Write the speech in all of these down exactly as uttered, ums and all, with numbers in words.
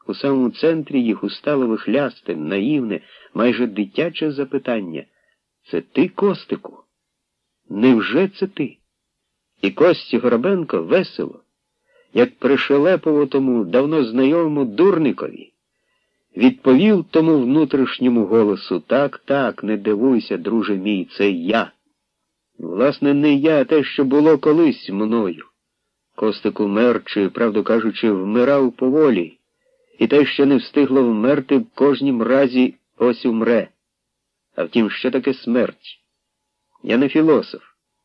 У самому центрі їх устало вихлясте, наївне, майже дитяче запитання. Це ти, Костику? Невже це ти? І Кості Горобенко весело, як пришелепово тому давно знайомому дурникові, відповів тому внутрішньому голосу: так, так, не дивуйся, друже мій, це я. Власне, не я, а те, що було колись мною. Костик умер, чи, правду кажучи, вмирав поволі, і те, що не встигло вмерти, в кожнім разі ось умре. А втім, що таке смерть? Я не філософ,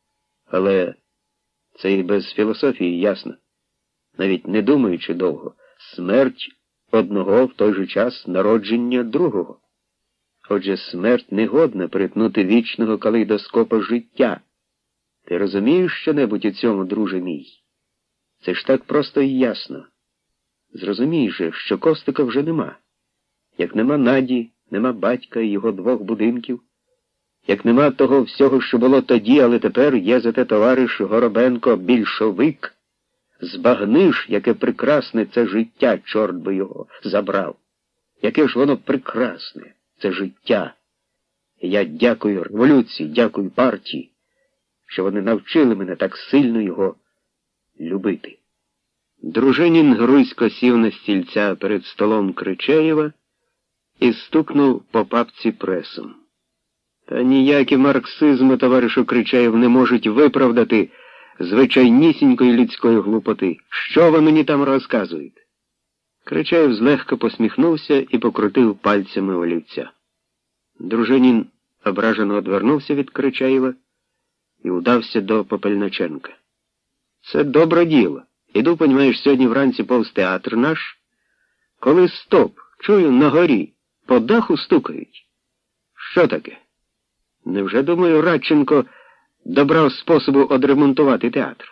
але це і без філософії ясно. Навіть не думаючи довго, смерть одного в той же час народження другого. Отже, смерть не годна перетнути вічного калейдоскопа життя. Ти розумієш що-небудь у цьому, друже мій? Це ж так просто і ясно. Зрозумій же, що Костика вже нема. Як нема Наді, нема батька і його двох будинків, як нема того всього, що було тоді, але тепер є зате товариш Горобенко, більшовик. Збагниш, яке прекрасне це життя, чорт би його забрав. Яке ж воно прекрасне, це життя. І я дякую революції, дякую партії, що вони навчили мене так сильно його любити. Дружинін грузько сів на стільця перед столом Кричеєва і стукнув по папці пресом. Та ніякі марксизми, товаришу Кричеєв, не можуть виправдати звичайнісінької людської глупоти. Що ви мені там розказуєте? Кричеєв злегка посміхнувся і покрутив пальцями олівця. Дружинін ображено одвернувся від Кричеєва і удався до Попельниченка. Це добре діло. Іду, понімаєш, сьогодні вранці повз театр наш, коли стоп, чую, на горі, по даху стукають. Що таке? Невже, думаю, Радченко добрав способу одремонтувати театр?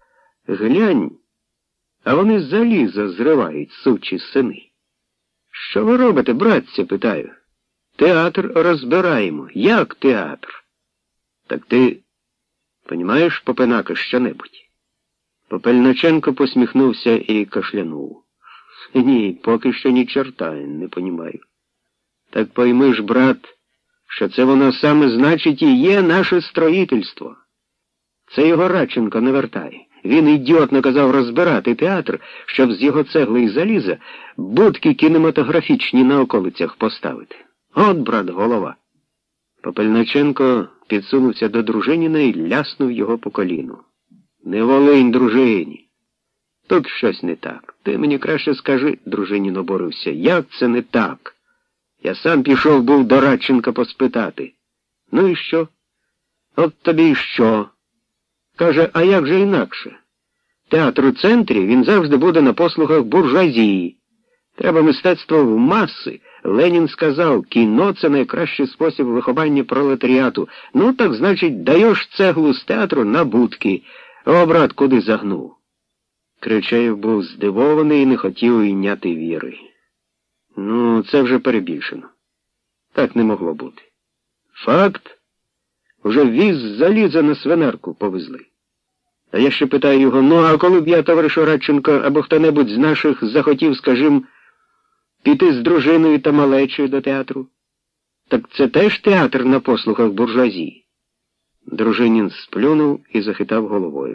Глянь, а вони залізо зривають, сучі сини. Що ви робите, братця, питаю? Театр розбираємо. Як театр? Так ти, понімаєш, Попенака, що-небудь? Попельниченко посміхнувся і кашлянув. Ні, поки що ні чорта не понімаю. Так пойми ж, брат, що це воно саме значить і є наше строїтельство. Це його Радченко не вертає. Він, ідіот, наказав розбирати театр, щоб з його цегли і заліза будки кінематографічні на околицях поставити. От, брат, голова. Попельниченко підсунувся до Дружиніна і ляснув його по коліну. Не волинь, дружині. Тут щось не так. Ти мені краще скажи, Дружинін оборився, як це не так? Я сам пішов був до Радченка поспитати. Ну і що? От тобі і що? Каже, а як же інакше? Театр у центрі, він завжди буде на послугах буржуазії. Треба мистецтво в маси. Ленін сказав, кіно – це найкращий спосіб виховання пролетаріату. Ну, так, значить, даєш цеглу з театру на будки. О, брат, куди загнув? Кричеєв був здивований і не хотів йняти віри. Ну, це вже перебільшено. Так не могло бути. Факт? Уже віз заліза на свинарку повезли. А я ще питаю його, ну, а коли б я, товаришу Радченко, або хто-небудь з наших захотів, скажімо, піти з дружиною та малечою до театру? Так це теж театр на послугах буржуазії? Дружинін сплюнув і захитав головою.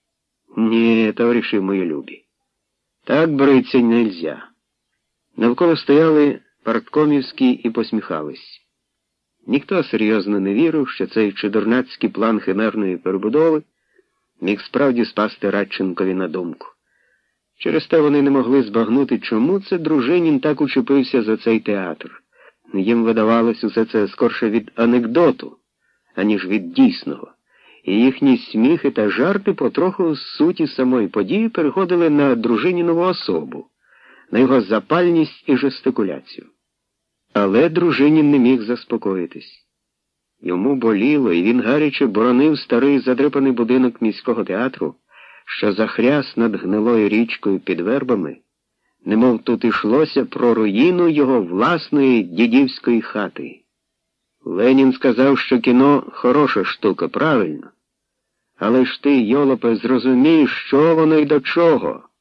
Ні, товариші мої любі, так бриться нельзя. Навколо стояли парткомівські і посміхались. Ніхто серйозно не вірив, що цей чудернацький план химерної перебудови міг справді спасти Радченкові на думку. Через те вони не могли збагнути, чому це Дружинін так учепився за цей театр. Їм видавалось усе це скорше від анекдоту, аніж від дійсного. І їхні сміхи та жарти потроху з суті самої події переходили на Дружинінову особу, на його запальність і жестикуляцію. Але Дружинін не міг заспокоїтись. Йому боліло, і він гаряче боронив старий задрипаний будинок міського театру, що захряс над гнилою річкою під вербами, немов тут ішлося про руїну його власної дідівської хати. Ленін сказав, що кіно – хороша штука, правильно. Але ж ти, йолопе, зрозумієш, що воно й до чого.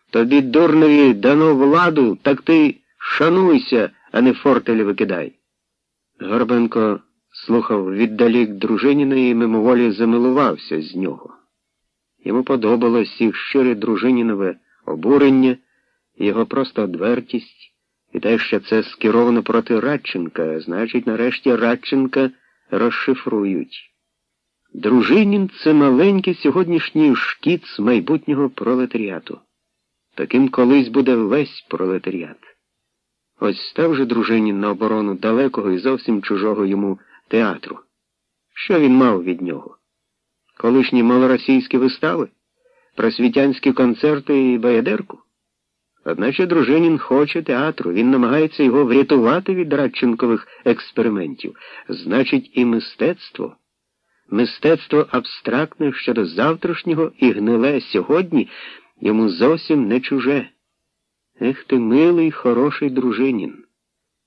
Тобі, дурнові, дано владу, так ти шануйся, а не фортелі викидай. Горбенко слухав віддалік Дружиніна і мимоволі замилувався з нього. Йому подобалось їх щире Дружинінове обурення, його просто одвертість, і те, що це скеровано проти Радченка, значить, нарешті Радченка розшифрують. Дружинін – це маленький сьогоднішній шкіц майбутнього пролетаріату. Таким колись буде весь пролетаріат. Ось став же Дружинін на оборону далекого і зовсім чужого йому театру. Що він мав від нього? Колишні малоросійські вистави? Просвітянські концерти і баядерку? Одначе Дружинін хоче театру, він намагається його врятувати від Радченкових експериментів. Значить, і мистецтво. Мистецтво абстрактне щодо завтрашнього і гниле сьогодні йому зовсім не чуже. Ех ти, милий, хороший Дружинін.